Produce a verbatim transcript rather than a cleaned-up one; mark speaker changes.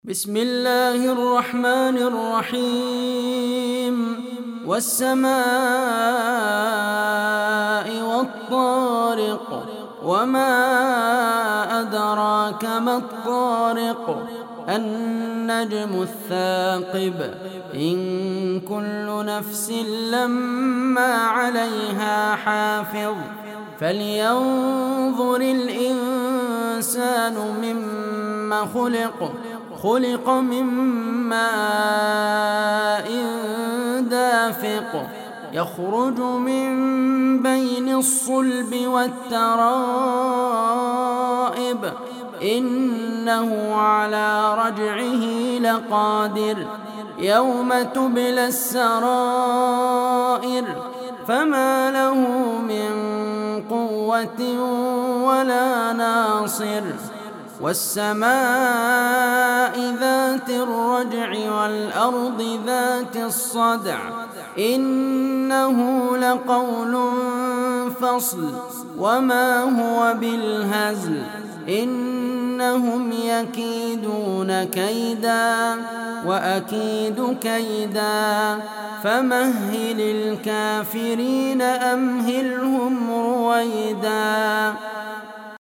Speaker 1: بسم الله الرحمن الرحيم والسماء والطارق وما أدراك ما الطارق النجم الثاقب إن كل نفس لما عليها حافظ فلينظر الإنسان مما خلق خلق من ماء دافق يخرج من بين الصلب والترائب إنه على رجعه لقادر يوم تبلى السرائر فما له من قوة ولا ناصر والسماء ذات الرجع والأرض ذات الصدع إنه لقول فصل وما هو بالهزل إنهم يكيدون كيدا وأكيد كيدا فمهل الكافرين أمهلهم رويدا.